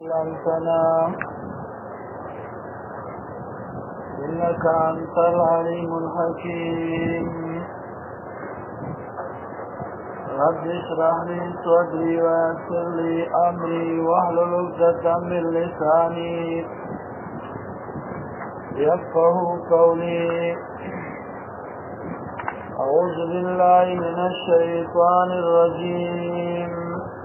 علمتنا إنك أنت العليم الحكيم رب اشرح لي صدري ويسر لي أمري واحلل عقدة من لساني يفقه قولي أعوذ بالله من الشيطان الرجيم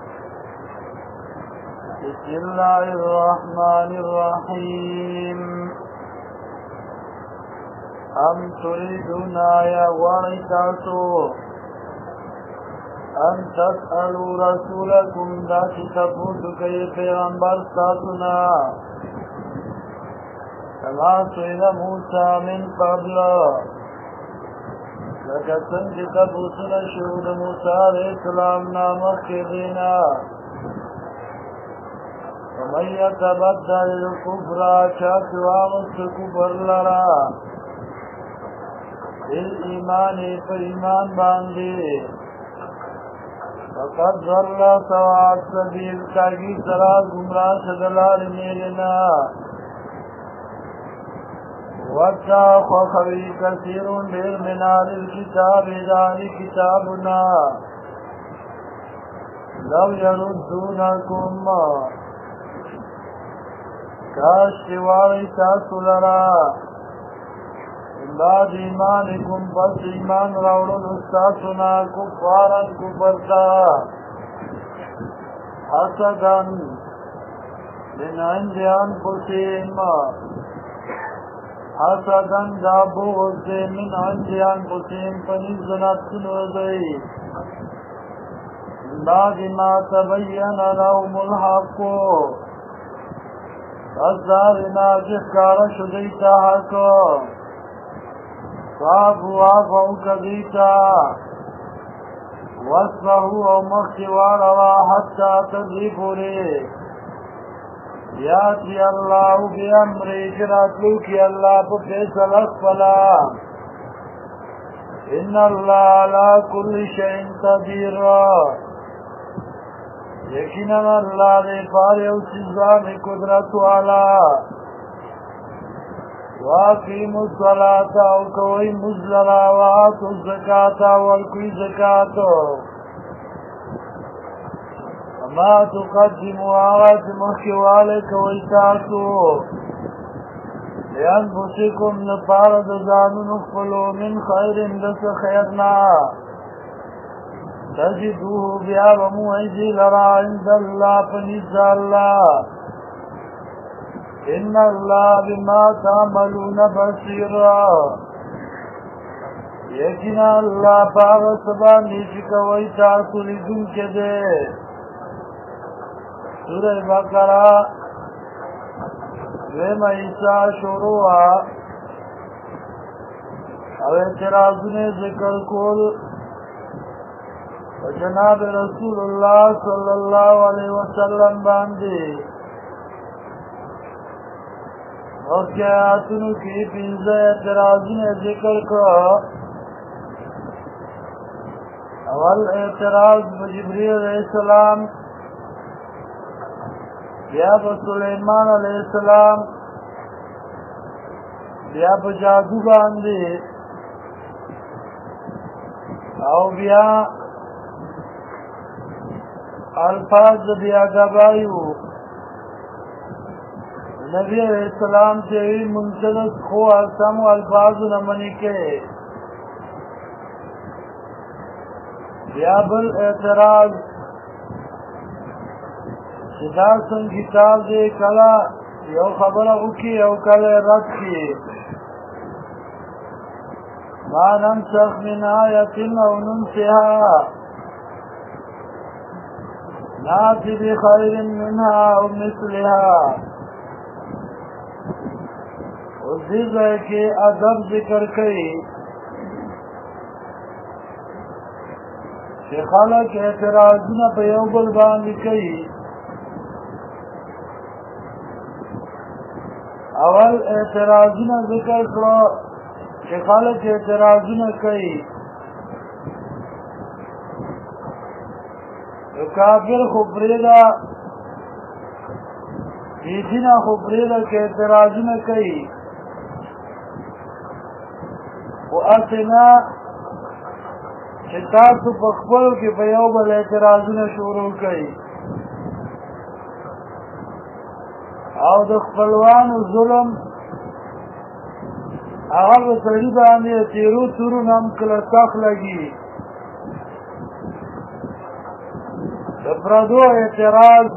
بسم الله الرحمن الرحيم أم تريدون يا ورثاتو أن تسألوا رسولكم ذات تفوت كي پیغمبر ساتنا كما سئل موسى من قبل لکه څنګه چې تاسو شو د موسی عليه السلام نامه کې دینا ومن يتبدل الكفر شاكوا كفر لرا بالإيمان فإيمان باندي فقد ضل سواء السبيل كاكي سرا گمراه شدلال میلنا وَاتَّا خَخَوِي كَثِيرٌ دِرْ مِنْ أَهْلِ الْكِتَابِ دَانِ كِتَابُنَا لَوْ يَرُدُّونَكُمْ كَاشْتِوَارِ تَاسُلَرَا مِنْ بَعْدِ إِيمَانِكُمْ پس ایمان راوڑن استاسنا کفارا کفرتا حسدا من عند أنفسهم حسدن دا بغض دے من عند انفسهم پنیز نفسنو دے بعد ما تبین لهم الحق فزارنا جسکار شدیتا حق صابوا عفو کدیتا وصفه مختوار حتى تذیبو لے یاتی اللہ بامری جراتلو کی اللہ پا فیصل اصفلا ان اللہ علا کل شئین قدیر یقینا اللہ دے پارے او چیزان قدرت والا واقیموا الصلاة او کوئی مزلرا وآتوا الزکاة والکوی زکاة ما تقدموا آغاز مخیوالک ویتاسو لأنفسکم نپارد زانون اخفلو من خیر دس خیرنا تجدوه بیا وموعجی لرا عند اللہ پنیز اللہ ان اللہ بما تعملون بصیر یقینا اللہ پاغ سبانی چکوئی تاسو لدن کے دے سورہ بقرہ دویم عیسیٰ شروع او اعتراضون ذکر کول و جناب رسول اللہ صلی اللہ علیہ وسلم باندی وقت آیاتونو کی پینزہ اعتراضون ذکر کو اول اعتراض بجبریل علیہ السلام بیا با سلیمان علیہ السلام بیا با جادو باندی او بیا الفاظ بیا گبایو نبی علیہ السلام چیوی منسلس خو اسم و الفاظ نمانی کے بیا بل اعتراض داسن کتاب دے کلا یو خبر اوکی یو کلا رد کی ما ننسخ من آیت او ننسها ناتی بخیر منها او مثلها اس دیزے کے ادب ذکر کئی کہ خلق اعتراضنا پہ یو بل باندی کئی اول اعتراضونه ذکر کړو چې خلک اعتراضونه کوي کافر خو پریدا دینه خو پرېږده که اعتراضونه کوي خو هسې نه چې تاسو په خپلو کې په یو بل اعتراضونه شروع کوي او د خپلوانو ظلم هغه په سړي باندې تیرو تورو هم کله سخت لګي د پردو اعتراض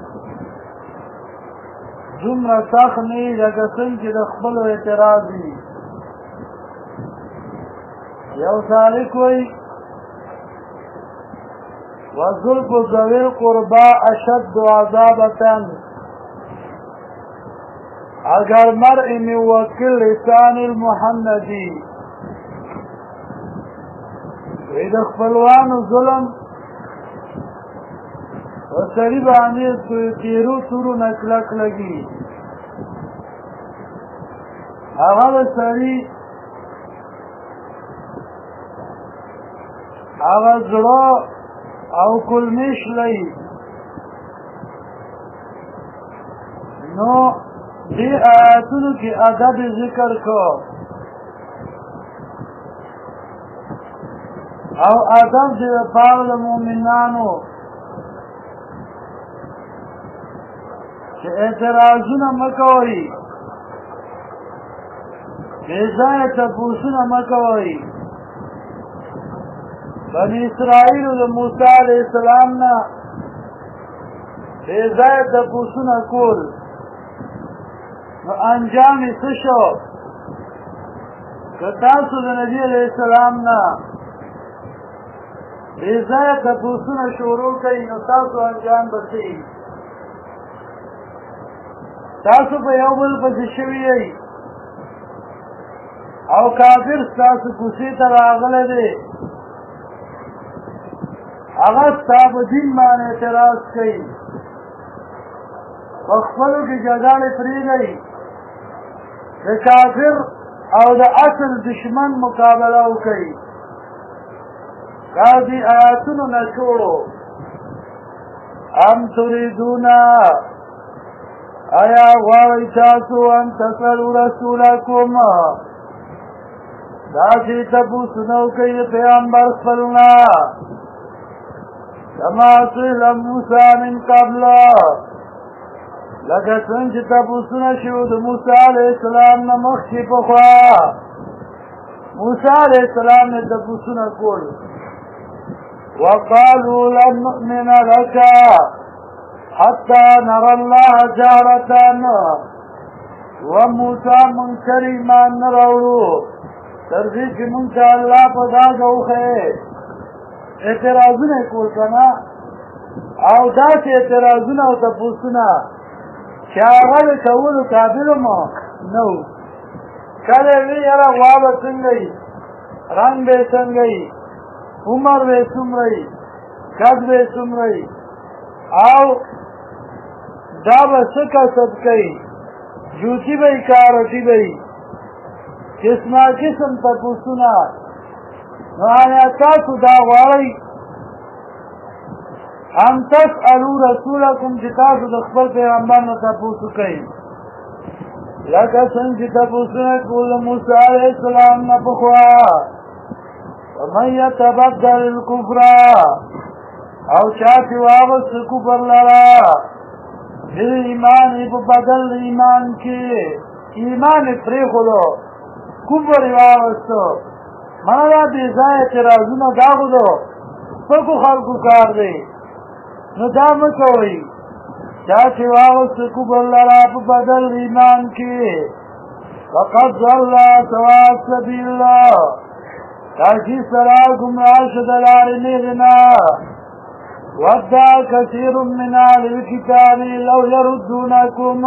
دومره سخت نه وي لکه څنګه چې د خپلو اعتراض وي یو سالک وایي وَالظُّلْفُ ذَوِي الْقُرْبَى أَشَدُّ عَذَابَةً اگر مرء موکل لسان المحمدی وی د خپلوانو ظلم و سړي باندې تیرو تورو نه کلک لګي هغه د سړي هغه زړه او کلمیش لئی نو دی آیاتونو کی ادب ذکر کو او ادب دی پاغل مومنانو چه اعتراضون مکوئی بیزای تپوسون مکوئی بنی اسرائیل د موسی علیہ السلام نه بیزای تپوسونه کول نو انجام یې څه شو که تاسو د نبي علیہ السلام نه بیزای تپوسونه شروع کوئ نو تاسو انجام به څه وي تاسو په یو بل پسې شوي یئ او کافر ستاسو کوڅې ته راغلی دی هغه ستا په دین باندې اعتراض کوي په خپلو کې جګړې پرېږدئ د کافر او د اصل دشمن مقابله وکړئ دا دې آیاتونو نه جوړو ام تريدون آیا غواړئ تاسو ان تسألوا رسولکم دا چې تپوسونه وکړئ د پیغمبر خپل نه كما سئل موسى من قبل لکه څنګه چې تپوسونه شوي د موسی علیه السلام نه مخکې پخوا موسی علیه السلام نه تپوسونه کول وقالوا لن نؤمن لك حتى نرى الله جهرة وموسی منکر ایمان نه راوړو تر دې چې مونږ ته الله په ډاګه وښیي اعتراضونه کول کنه او داسې اعتراضونه او تپوسونه چې هغه د کولو قابل مو نه و کله وی یاره غوا به څنګه وي رنګ به څنګه وي عمر به څومره وي قد به څومره وي او دا به څه کسب کوي جوتي به وي که رټي به وي قسمه قسم تپوسونه نو آیا تاسو دا غواړئ ان تسألوا رسولکم چې تاسو د خپل پیغمبر نه تپوس کوئ لکه څنګه چې تپوسونه کول موسی علیه السلام نه پخوا ومن یتبدل الکفر او چا چې واغست کفر لره بالایمان په بدل ایمان کې ایمان یې پرېښودو کفر یې واغستو مانا دا بیزای اعتراضونه دا خودو پکو خلقو کار دی نو دا مکوئی چا چې واغست کفر لرا په بدل ایمان کې فقد ضل سواء السبیل تاکي سرا گمراه شد لارې نیغنا ودع كثير من اهل الكتاب لو يردونكم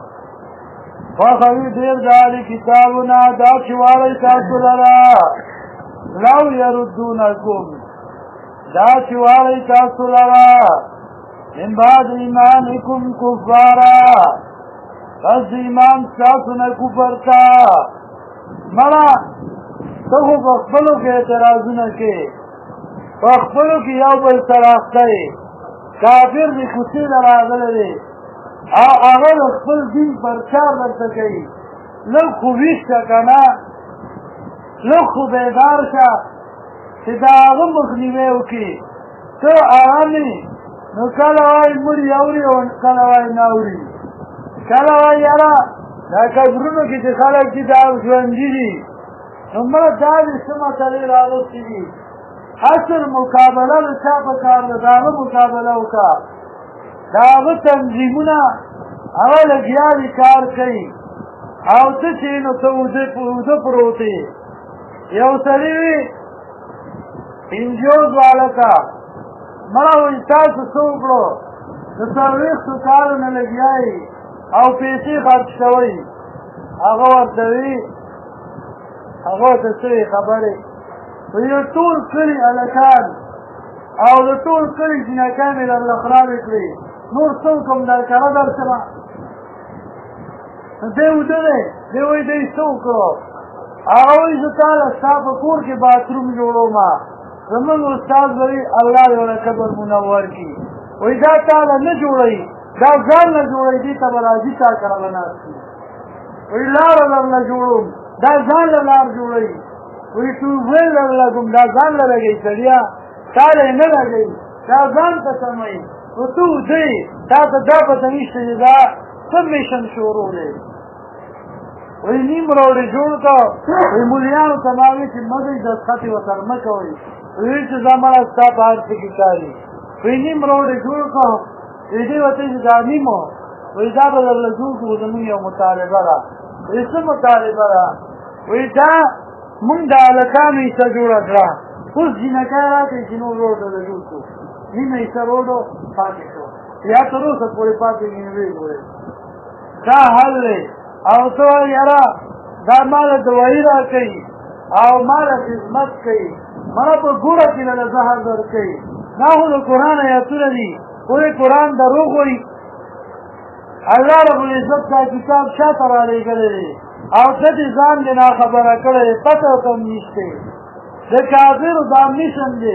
فخوی دیر داری کتابنا دا چواری تاسو لرا لو يردونکم دا چواری تاسو لرا من بعد ایمانکم کفارا پس ایمان تاسو نه کفر کا مړه ته خو په خپلو کې اعتراضونه کې په خپلو کې یو بل سره اخته کافر دې کوڅې ته راغلی دی او هغه د خپل دین پرچار درته کوي لږ خو ویښ شه که نه لږ خو بیدار شه چې د هغه مخنیوی وکړي ته ارامې نو کله وایي مړي اوري او کله وایي نه اوري کله وایي یاره دا قبرونو کې چې خلک دي دا ژوندي دي نو مړه دا دې څه مسلې راغوستې دي اصل مقابله د چا په کار ده د هغه مقابله وکړه د هغه تنظیمونه هغه لګیا دي کار کوي او ته چې نو ته اوده پروت یې یو سړي وي انجوز والا ته مړه وایي تاسو څه وکړو د څلوېښتو کالو نه لګیا یې او پیسې خرڅ کوئ هغه ورته وي هغه ورته څه وي خبرې وایي ټول کلي هلکان او د ټول کلي جینکان مې درله خرابې کړې نور څه وکړم درکره درشمه دی اوده دی دی وایي دی څه وکړو هغه وایي زه تاله ستا په کور کې باتروم جوړوم زمونږ استاد وایي الله دې ورته قبر منور کړي وایي دا تاله نه جوړوي دا ځان نه جوړوي دې ته به راځي تا کره به ناست وي وایي لاره درله جوړوم دا ځان له لار جوړوي وایي ټوبویل درله لګوم دا ځان له لګوي سړیا تا له یې نه لګوي دا ځان ته سموي نو ته اوده یې تا ته دا پته نشته چې دا څه میشن شروع دی وایي نیم روډې جوړ کړه وایي مولیانو ته ما وایي چې مه ځئ دستخط یې ورسره مه کوئ وایي چې دا مړه ستا په هر څه کې کاري وایي نیم روډې جوړ کړه وایي دې ورته چې دا نیم و وایي دا به درله جوړ کړو زمونږ یو مطالبه ده وایي څه مطالبه ده وایي دا مونږ د هلکانو حصه جوړه کړه اوس جینکۍ راکړئ چې نور روډ ته جوړ کړو نیمه حصه روډو پاتې شو یا تر اوسه پورې پاتې نیمې جوړې دا حل دی او ته وایي یاره دا ماله دوايي راکوي او ماله خدمت کوي مړه په ګوړه کې له زهر درکوي دا خو د قرآن ایتونه دي ولې قرآن دروغ وایي الله رب العزت دا کتاب چا ته رالیږلی دی او ته دې ځان دې ناخبره کړی دی پته ورته هم نشته د کافرو دا میشن دی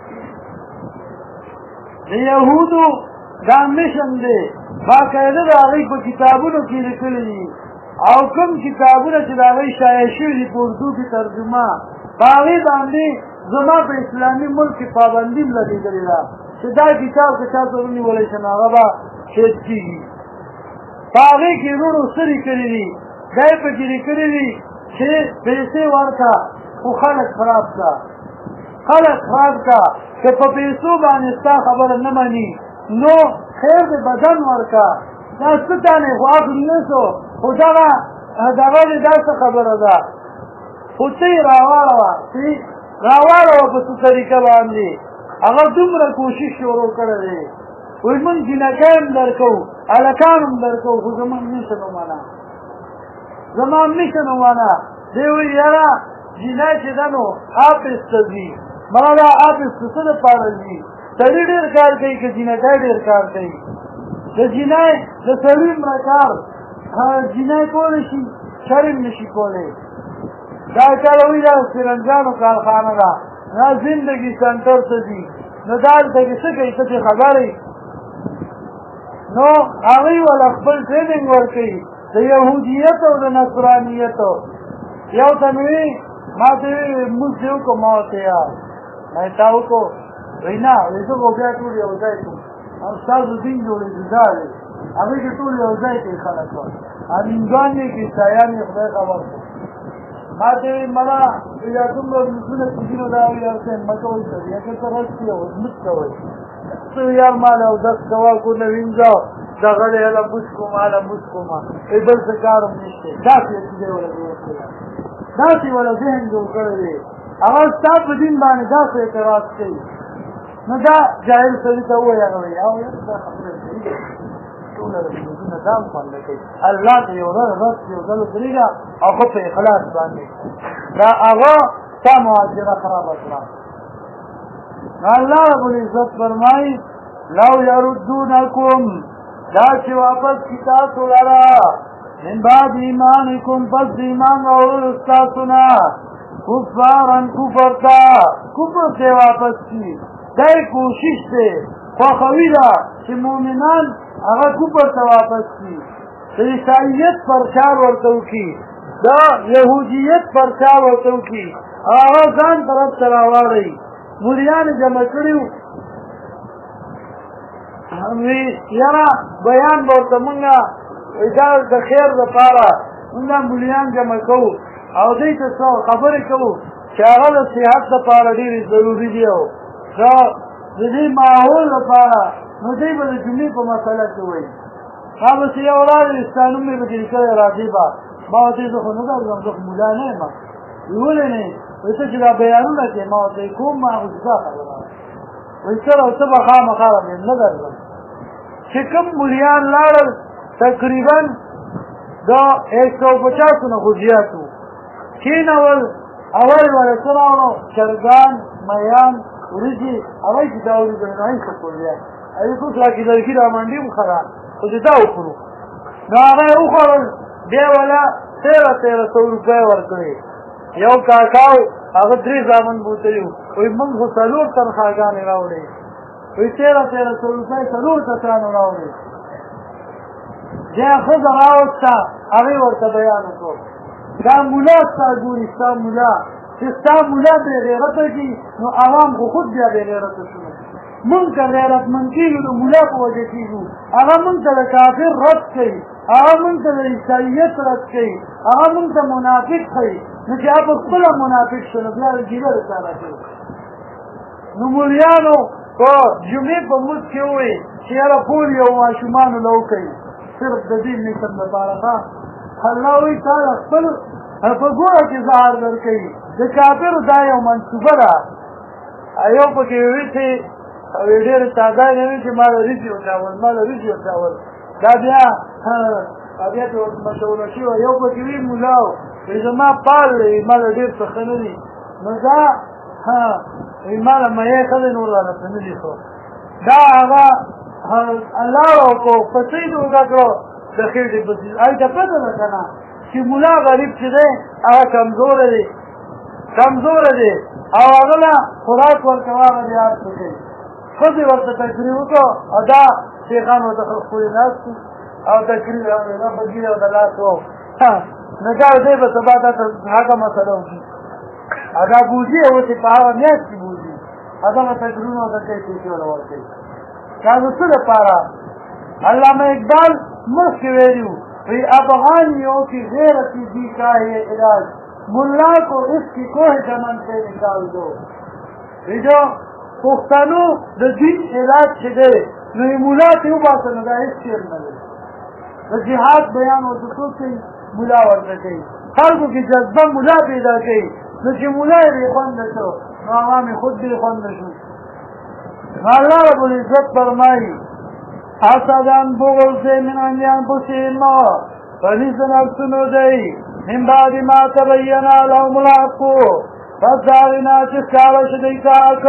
د یهودو دا میشن دی باقاعده د هغوی په کتابونو کې لیکلي دي او کوم کتابونه چې د هغوی شایع شوي دي په اردو کې ترجمه په هغې باندې زما په اسلامي ملک کې پابندي هم لګېدلې ده چې دا کتاب که چا ته ونیولی شي نو هغه به شهید کېږي په هغې کې وروڼو څه لیکلي دي دا یې پکې لیکلي دي چې پیسې ورکړه خو خلک خراب کړه خلک خراب کړه که په پیسو باندې ستا خبره نه مني نو خیر د بدن ورکړه دا څه تانې خو اخلي نه شو خو دغه دې دا څه خبره ده خو ته یې راواړوه راواړوه په څه طریقه باندې هغه دومره کوشش شروع کړی دی وایي مونږ جینکۍ هم درکوو هلکان هم درکوو خو زمونږ میشن ومنه زما میشن ومنه دی وایي یاره جینۍ چې ده نو آفس ته ځي ما دا آفس ته څه دپاره ځي سړي ډېر کار کوي که جینکۍ ډېر کار کوي د جینۍ د سړي مړه کار جینۍ کولی شي سړي هم نشي کولی دا چاله وایي دا سرنجانو کارخانه ده دا زندګي سنټر ته ځي نو دا هلته کې څه کوي ته چې خبرې نو هغوی والا خپل ټریننګ ورکوي د یهودیت او د نصرانیت یو ته مې وي ما ته یې ویې مونځ دې وکړو ما ورته یار ما یې تا وکړو وایي نه وایي زه به بیا ټول یو ځای کړو او ستاسو دین جوړې جدا دی هغوی کې ټول یو ځای کوي خلک امینګان یې کې عیسایان یې خدای خبر کړو ما ته ویې مړه یا دومره لمونځونه چې دي نو دا یار صاحب مه کوئ سر یا که ته رس کړي او لمونځ کوئ څه یار ما له اودس کوه کونه وینځه دغه دی هله بوس کوم هله بوس کوم ای بل څه کار هم نشته داسې عقیده یې وله جوړ کړې داسې وله ذهن جوړ کړی دی هغه ستا په دین باندې داسې اعتراض کوي نو دا جاهل سړي ته ووایه هغه وایي او یاره دا خبره صحیح ده ټوله لمونځونه دا هم خوند کوي الله ته یو رس یو ځل ودرېږه او ښه په اخلاص باندې دا هغه ستا مهاجره خرابه کړه الله رب العزت فرمایي لو یردونکم دا چې واپس کی تاسو لره من بعد ایمانکم پس د ایمان راوړلو ستاسو نه کفارا کفر ته کفر ته واپس کی دا کوشش دی خواخوي ده چې مؤمنان هغه کفر ته واپس کړي د عیسایت پرچار ورته وکړي د یهودیت پرچار ورته وکړي هغه ځان طرف ته راواړوي مولیان جمع کړي یاره بیان به ورته مونږه دا د خیر دپاره مونږ مولیان جمع کوو او دوی ته څه خبرې کوو چې هغه د صحت دپاره ډېرې ضروري دي او دا د دې ماحول دپاره نو دوی به د جمعې په مسله کې وایي ما بس یو ولاړ ستا نوم مې پکې لیکلی راځي به ما ورته زه خو نه درځم زه خو مولا نه یم ولې نه وایي ته چې دا بیانونه کوې ما ورته کوم ما خو دا خبره وایي سره ته به خامخا نه درځم چې کوم مولیان لاړل تقریبا دا 150 نه خو زیات وو کېنول اول ولا څه راوړو چرګان میان وریجې هغوی چې دا ولیدل نو هېڅ کول بیا هغې کوس راکې لرګي را منډي هم ښه ده خو چې دا وخورو نو هغه یې وخوړل بیا ولا 1300 روپۍ ورکړې یو کاکاو هغه 3 زامن بوتلي وو وایي موږ خو 4 تنخواګانې راوړې وایي 1300 روپۍ 4 کسانو راوړې بیا ښځه راوسته هغې ورته بیان وکړو دا مولا ستا ګوري ستا مولا چې ستا مولا بې غیرته کړي نو عوام خو خود بیا بې غیرته شو مونږ که غیرتمند کېږو د مولا په وجه کېږو هغه مونږ ته د کافر رد کوي هغه مونږ ته د عیسایت رد کوي هغه مونږ ته منافق ښیي نو چې هغه په خپله منافق شو نو بیا د ګیله د چا راکوي نو مولیانو په جمعې په مونځ کې ووایي چې یاره پولیو ماشومانو له وکوي صرف د دین نسل لپاره ښه الله وایي تا د خپل په ګوره کې زهر درکوي د کافرو دا یو منصوبه ده یو پکې ووي چې ډېر ساده نه وي چې ما له ریزي وچاول ما له ریزي وچاول دا بیا بیا پرې ورته مشوره شوې یو پکې وي مولا و وایي زما پال دی ما له ډېر څه ښه نه دي نو دا وایي ما له مایې ښه دی نور راله څه نه دي ښه دا هغه الله راوکړو په صحیح توګه کړو د خېټې په څېر هغې ته پته ده که نه چې مولا غریب چې دی هغه کمزوره دی کمزوره دی او هغه له خوراک ورکوه هغه بیا هر څه کوي ښځې ورته تقریر وکړو او دا شیخان ورته خپلې ناست او تقریر دا بګیر او د لاس و نو دا دی به سبا تا ته هغه مسله وکړي او دا بوځي اوسې په هغه میاشت کې بوځي هغه تقریرونه ورته کوي پیسې ورته ورکوي دا د څه دپاره علامه اقبال مخکې ویلي وو وی افغانیوں کی غیرتی دی کا ہے علاج ملا کو اس کی کوہ دمن سے نکال دو جو پښتنو د دین علاج چې دی نو یې ملا ته وباسه نو دا هېڅ چېر نه دی د جهاد بیان ورته څوک کوي ملا ورته کوي خلکو کې جذبه ملا پیدا کوي نو چې ملا یې بېخونده شو نو عوام یې خود بېخونده شو الله رب العزت فرمایي حسدان بغض سے من انفسهم فلیس نفسنو دی من بعد ما تبین لهم الحق پس داغینا چې ښکاره شو دی ته حق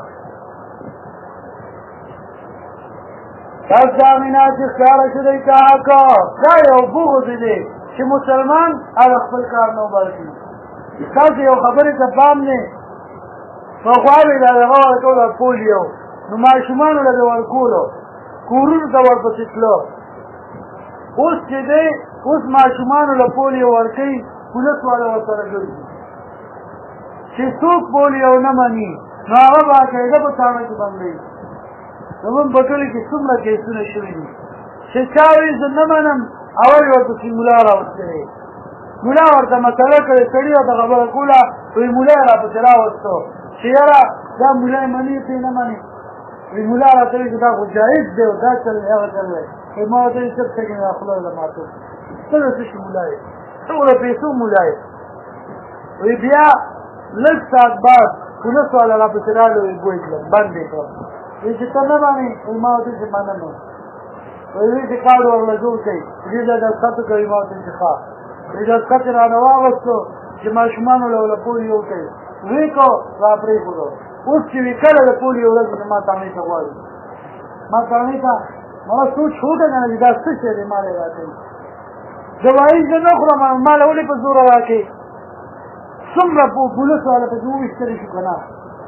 پس داغینا چې ښکاره شو دی ته حق دا یو بغض دی چې مسلمان هغه خپل کار نه وباسي تاسو یو خبرې ته پام نه پخوا مې دا دغه ورکول پولیو نو ماشومانو له دې ورکولو کورونو ته ورپسې تلو اوس چې دی اوس ماشومانو له پولیو ورکوي پولیس والا ورسره ګرځي چې څوک پولیو نه مني نو هغه باقاعده په تاڼه کې بندوي زموږ په کلي کې څومره کیسونه شوي دي چې چا وایي زه نه منم اول یې ورپسې ملا راوستلی ملا ورته مسله کړې سړي ورته خبره کوله وایي ملا یې راپسې راوستو چې یاره دا ملا یې مني ته یې نه مني وی مولا راته وایي چې دا خو جایز دی او دا چل دی هغه چل دی وایي ما ورته وایي چپ څنګه دا خوله له ماتو ته د څه شي مولا یې څومره پیسو مولا یې وایي بیا لږ ساعت بعد پولیس والا راپسې راغلی وایي ګوی کړم بند یې کړم وایي چې ته نه منې وایي ما ورته چې منم وایي چې کارډ ورله جوړ کړئ دې ته دستخط کوي ما ورته چې ښه وایي دستخط یې رانه واغوستو چې ماشومانو له له پولیو کوي ویې کو را پرېښودو اوس چې وي کله د پولیو ورځ نو ما تاڼۍ ته غواړي ما تاڼۍ ته ما سوچ وکړه چې دا څه شی دی ما له راکوي دوايي زه نه خورم ما له ولې په زوره راکوي څومره پولیس والا پکې وویشتلی شو که نه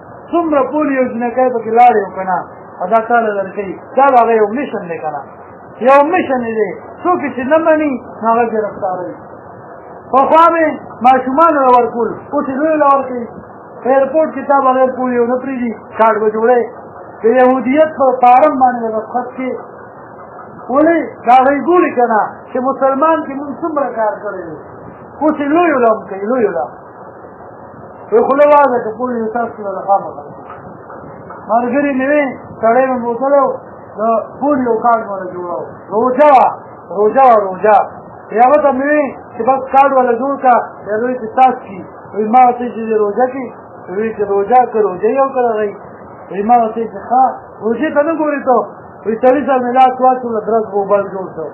څومره پولیو جنکۍ پکې لاړې و که نه او دا تاله درکوي دا د هغه یو میشن دی که نه یو مشن دی څوک چې نه مني هغه ګرفتاروي پخوا مې ماشومانو له ورکول اوس یې لویو له ورکوي په ایرپورټ کې تا بغیر پولیو نه پرېږدي کارډ به جوړی د یهودیت په فارم باندې به خط کې ولې دا هغوی ګوري که نه چې مسلمان کې مونږ څومره کار کړی دی اوس یې لویو له هم کوي لویو له وی خوله وازه که پولیو تاسو له خامخا ملګري مې وې سړی مې بوتلی د پولیو کارډ مله جوړو روژه وه یاغه ته مې وې چې بس کارډ والا جوړ کړه بیا دوی چې تاسو کي وی ما ورته چې روژه کې وی چې روژه که روژه یې وکړه هغوی وی ما ورته چې ښه روژې ته نه ګورې ته وی سړي سره مې لاس واچوله درز موبایل جوړ شو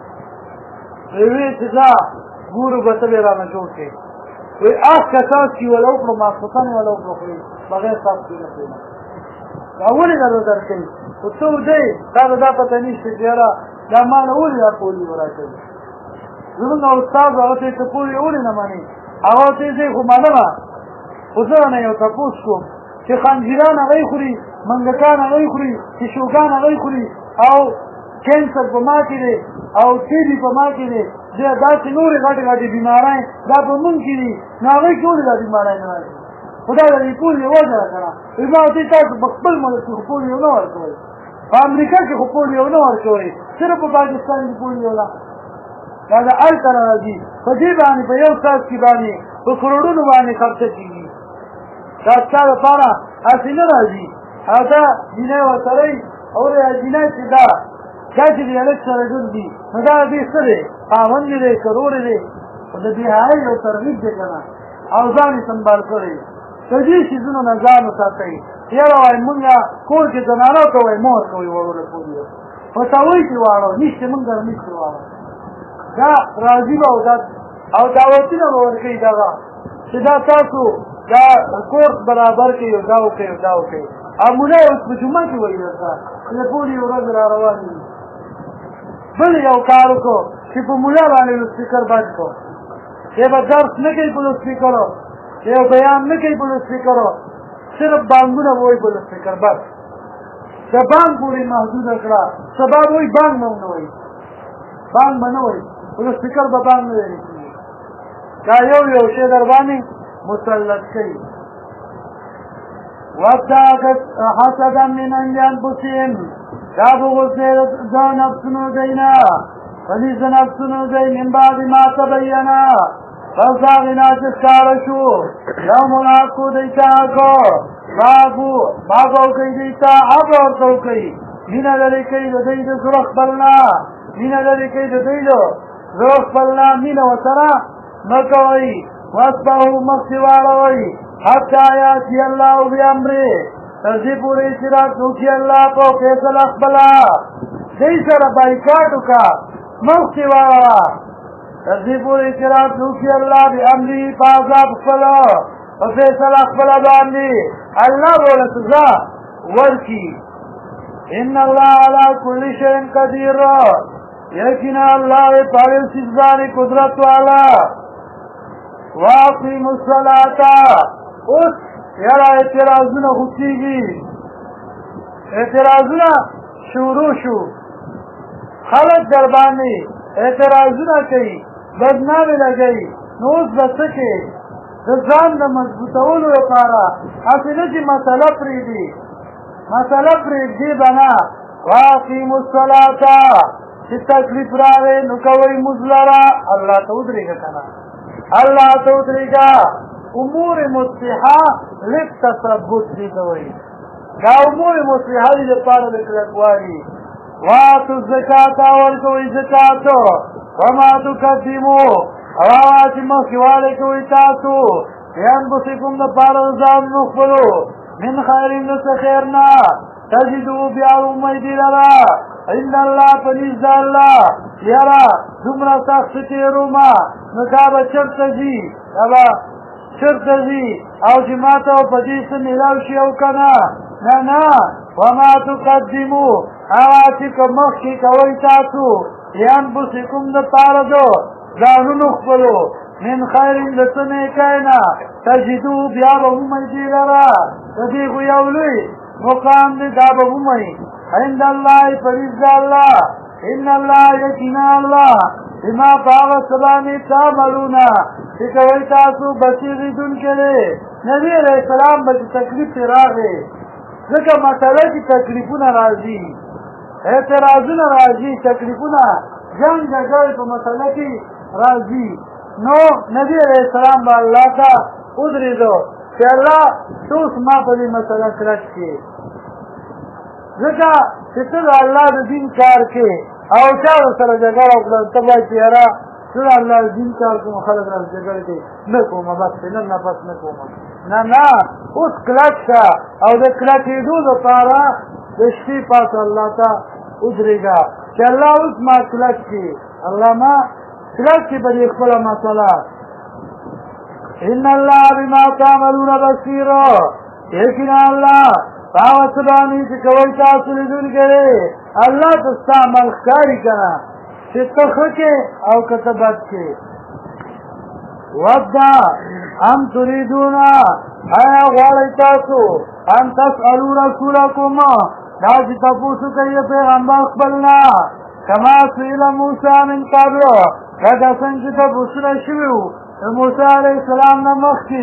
وی چې ځه ګورو به ته به رانه جوړ کړې وی که تاسو کي وله وکړو ماسخوتن یې وله وکړو خو بغیر تاسو کي نه کوي دا ولې درته درکوي خو څه دی تا ته دا پته نشته چې یاره دا ما نه ولې دا پولیو راکوي زمونږ استاد هغه ته چې پولیو ولې نه مني هغه ته یې خو منمه خو زه نه یو تپوس کوم چې خنجیران هغوی خوري منګکان هغوی خوري تشوګان هغوی خوري او کینسر په ما کې دی او ټي بي په ما کې دی داسې نورې غټې بیمارۍ دا په مونږ کې دي نو هغوی کې ولې دا بیمارۍ نه راځي خو دا د پولیو وجه ده که نه وایي ما ورته تاسو په خپل ملک کې خو پولیو نه ورکوئ په امریکا کې خو پولیو نه ورکوئ صرف په پاکستان کې پولیو ده دا د هلته نه راځي په دې باندې په یو څاڅ کې باندې په کروڑونو باندې خرچه کېږي دا ستا دپاره هسې نه راځي او دا جینۍ ورسره وي او دا جینۍ چې دا چې د هلک سره ګرځي نو دا د دې څه دی خاوند یې دی کروړ یې دی خو د بېحایۍ یو ترغیب دی که نه او ځان یې سنبال کړی د دې څیزونو نه ځان وساتئ یاره وایي مونږ کور کې زنانو ته وایي مه ورکوئ وړو له پولیو په تاوۍ کې واړو نشته مونږ سره نشته واړو دا راځي به او دعوتونه به ورکوي دغه چې دا تاسو دا کورس برابر کوي او دا وکوئ او دا وکوئ او مولا یې اوس په جمعه کې وایي درته چې د پولیو ورځ را روانې وي بل یو کار وکړو چې په مولا باندې لوسپیکر بند کړو چې به درس نه کوي په لوسپیکرو یو بیان نه کوي په لوسپیکرو صرف بانګونه به وایي په لوسپیکر بس د بانګ پورې محدوده کړه سبا به وایي بانګ نه وایي بانګ به نه وایي په لوسپیکر به بانګ نه ویلې کېږي دا یو شی در باندې مسلط کوي وابتغت حسدا من عند انفسهم دا بغض د نفسونو دینا پدې د نفسونو دی من بعد ما تبینا پس دا غنا چې ښکاره شو یوم الحق دیتا کو باغو کوي دیتا اب ورته کوي مینه لري کوي د دوی د زړه خپلنا مینه لري کوي د دوی د زړه خپلنا مینه ورسره نه کوي واسبهو مخکې واړوئ حتی یاتي الله بامره تر دې پورې چې راتلونکي الله په فیصله خپله دوی سره بایکاټ وکړه مخکې واړوه تر دې پورې چې راتلونکي الله بامره په عذاب خپله په فیصله خپله باندې الله به ورله سزا ورکړي ان الله علی کل شیء قدیر یقینا الله په هر یو څیز باندې قدرت والا واقیموا الصلاة اوس یاره اعتراضونه خو کېږي اعتراضونه شروع شو خلک در باندې اعتراضونه کوي بدنامې لګوي نو اوس به څه کوې د ځان د مضبوطولو لپاره هسې نه چې مسله پرېږدي مسله پرېږدي به نه واقیموا الصلاة چې تکلیف راغی نو کوئ مونځ لره الله ته ودرېږه که نه الله ته ودرېږه امور مصلحه للتثبت دي ته وایي دا امور مصلحه دي دپاره د کلکوالي واتو الزکات ورکوئ زکات وما تقدمو او هغه چې مخکې والی کوئ تاسو لانفسکم دپاره د ځانونو خپلو من خیر د څه خیر نه تجدو بیا ومئ دې لره عند الله په نزد د الله یاره دومره سخت تېرومه نو دا به چېرته ځي دا به چېرته ځي او چې ما ته په دې څه میلاو شي او که نه نه وما تقدمو هغه چې که مخکې کوئ تاسو لانفسکم دپاره د ځانونو خپلو من خیر د څه نیکۍ نه تجدو بیا به ومئ دې لره د دې خو یو لوی مقام دی دا به ومئ عند الله په نزد الله ان الله یقینا الله بما باغ سبانی تعملونا کوي تاسو بصیر دن کړي نبی علیہ السلام به تکلیف راغی ځکه مسله کې تکلیفونه راځي اعتراضونه راځي تکلیفونه جنگ جګړه په مسله کې راځي نو نبی علیہ السلام به الله ته ودرېدو چې الله توس ما په دې مسله کړک کې ځکه چې ته د الله د دین کار کې او چا سره جګړه وکړه ته به چېره ته د الله د دین کار کوم خلک را جګړه کوي نه کومه بس نن نفس نه کومه نه اوس کلک شه او د کلکېدو دپاره د شپې پاس الله ته ودرېږه چې الله اوس ما کلک کړي الله ما کلک کړي په دې خپله مسله ان الله بما تعملون بصیر یقینا الله هغه څه باندې چې کوئ تاسو لیدونکی الله ته ستا عمل ښکاري که نه چې ته ښه کې او که ته بد کې ودا ام تريدون آیا غواړئ تاسو ان تسألوا رسولکم دا چې تپوسو کوي پیغمبر خپل نه کما سئل موسی من قبل لکه څنګه چې تپوسونه شوي وو د موسی علیه السلام نه مخکې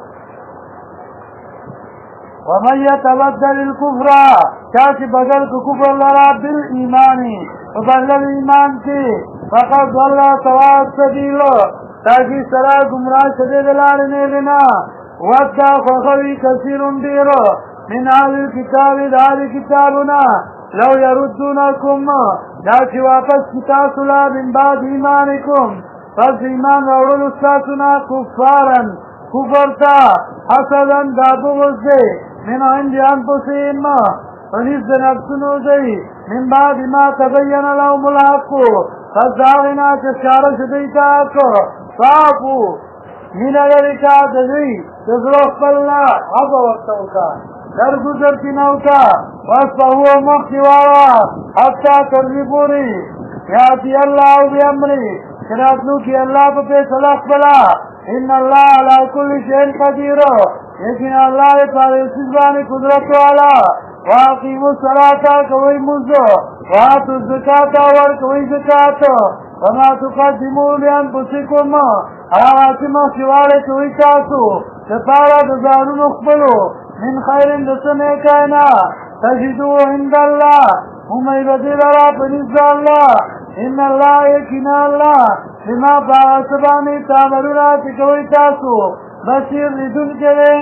ومن يتبدل الكفر چاچی بدل کو کفر لرا بالایمان وبدل ایمان کی فقد ضل سواء السبيل تاکی سرا گمراہ شدید لارنے لنا ودا فخوی کثیر دیر من آل الكتاب دار کتابنا لو يردونکم چاچی واپس کتاسلا من بعد ایمانکم پس ایمان روڑل استاسنا کفارا کفرتا حسدا دابغز دے من عند انفسهم فنیز نفسنو دی من بعد ما تبین لهم الحق فزاغنا چشکار شدیتا کو صافو من اگرکا دزوی تزرخ پلنا عبا وقتو کا درگزرتی نوکا واسفهو مختوارا حتی ترغبونی یاتی اللہ بیامری شراتنو کی اللہ پا پیسلق بلا ان اللہ علا کل شئن قدیرو لیکن اللہ پار سزبانی قدرت والا واقیم الصلاة کوئی مزو واتو الزکاة ور کوئی زکاة وما تقدمو لانفسکم آواتی مخشوال کوئی تاسو سپارا دزارون اخبرو من خیر دسنے کائنا تجدو عند اللہ ہمیں بدل را پنیز اللہ ان اللہ یقینا اللہ بما باعثبانی تعملونا تکوئی تاسو بصیر لدن کرے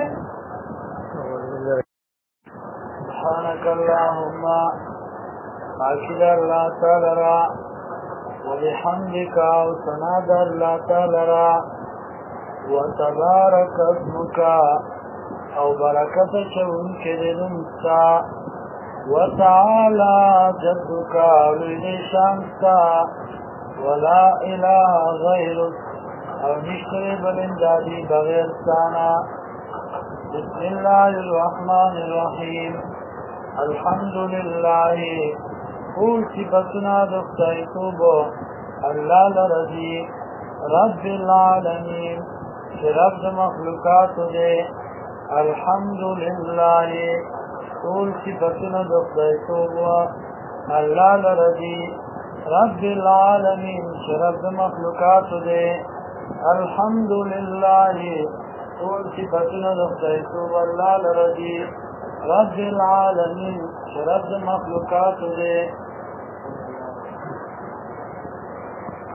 سبحانك اللهم عاشد اللہ تعالی را وبحمدك وسناد اللہ تعالی را وتبارك اسمك او برکت چون کرنستا وتعالى جدك ولشانستا ولا اله غيرك او نشتر بلندادی بغیر سانا بسم الله الرحمن الرحیم الحمد لله قول صفتنا دفتایتوبو اللہ لرضی رب العالمین رب مخلوقات دے الحمد لله قول صفتنا دفتایتوبو اللہ لرضی رب العالمین رب مخلوقات دے الحمد لله قول صفتنا دفتایتوبو اللہ لرضی رب العالمین رب مخلوقات دے